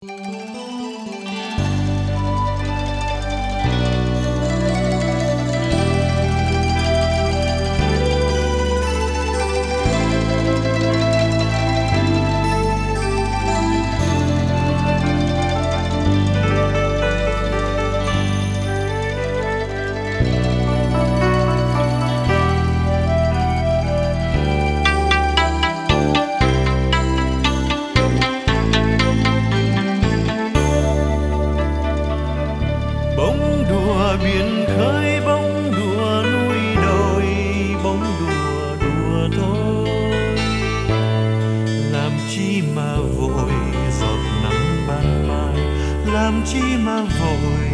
Bóng đùa biển khơi, bóng đùa núi đồi, bóng đùa đùa thôi. Làm chi mà vội giọt nắng ban mai, làm chi mà vội.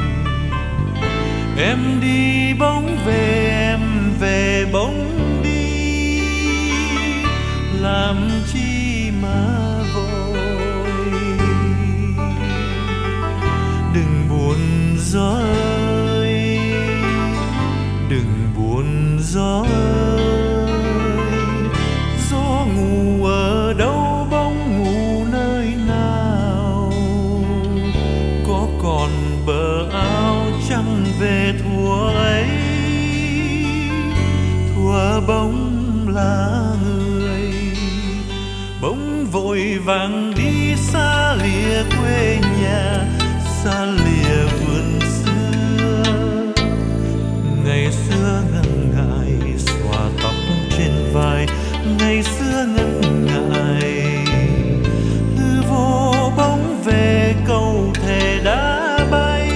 Em đi bóng về, em về bóng đi, làm chi mà vội. Đừng buồn gió ơi, đừng buồn gió ơi. Gió ngủ ở đâu, bóng ngủ nơi nào? Có còn bờ áo trăng về thuở ấy, thuở bóng là người. Bóng vội vàng đi xa lìa quê nhà, xa lìa vườn xưa. Ngày xưa ngần ngại xòa tóc trên vai, ngày xưa ngần ngại. Hư vô bóng về câu thề đã bay,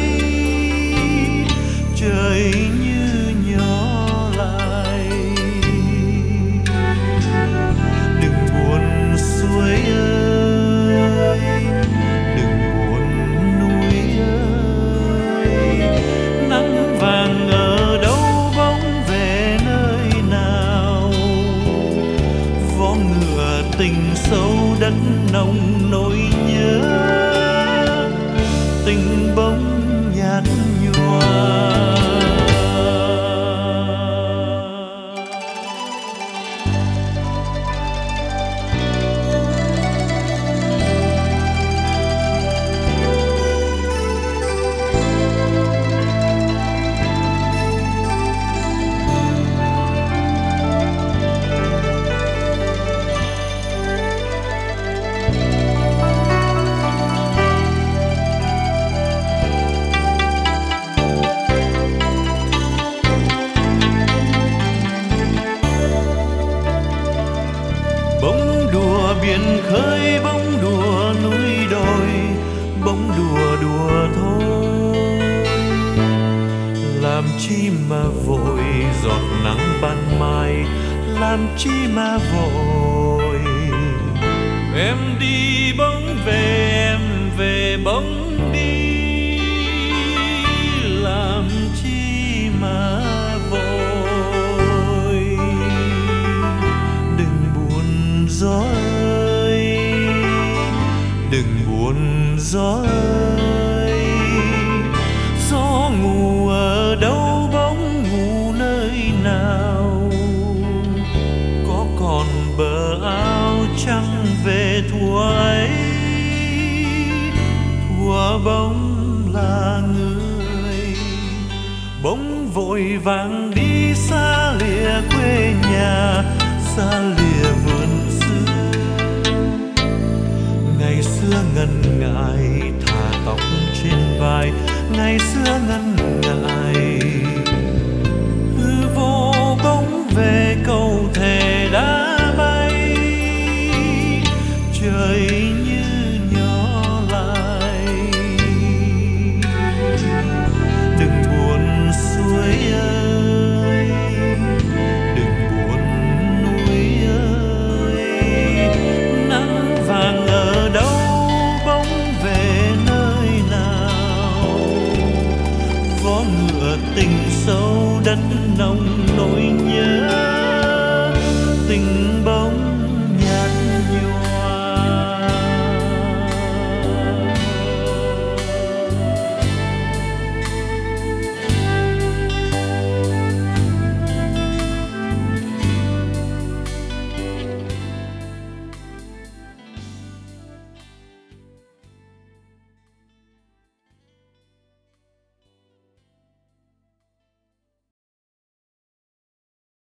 trời như nhỏ lại. Đừng buồn suối ơi, đừng buồn núi ơi. Nắng vàng ở đâu, bóng về nơi nào? Vó ngựa tình sâu đất nồng nỗi nhớ, tình bóng nhạt nhòa. Bóng đùa biển khơi, bóng đùa núi đồi, bóng đùa đùa thôi. Làm chi mà vội giọt nắng ban mai, làm chi mà vội. Em đi bóng về, em về bóng đi, làm chi mà vội. Đừng buồn gió ơi, đừng buồn gió ơi. Gió ngủ ở đâu, bóng ngủ nơi nào? Có còn bờ áo trăng về thuở ấy, thuở bóng là người. Bóng vội vàng đi xa lìa quê nhà, xa lìa vườn xưa. Ngày xưa ngần ngại thả tóc trên vai, ngày xưa ngần ngại. Hư vô bóng về câu thề đã bay, trời như nhỏ lại. Đừng buồn suối ơi, đừng buồn núi ơi. Nắng vàng ở đâu, bóng về nơi nào? Vó ngựa tình sâu đất nồng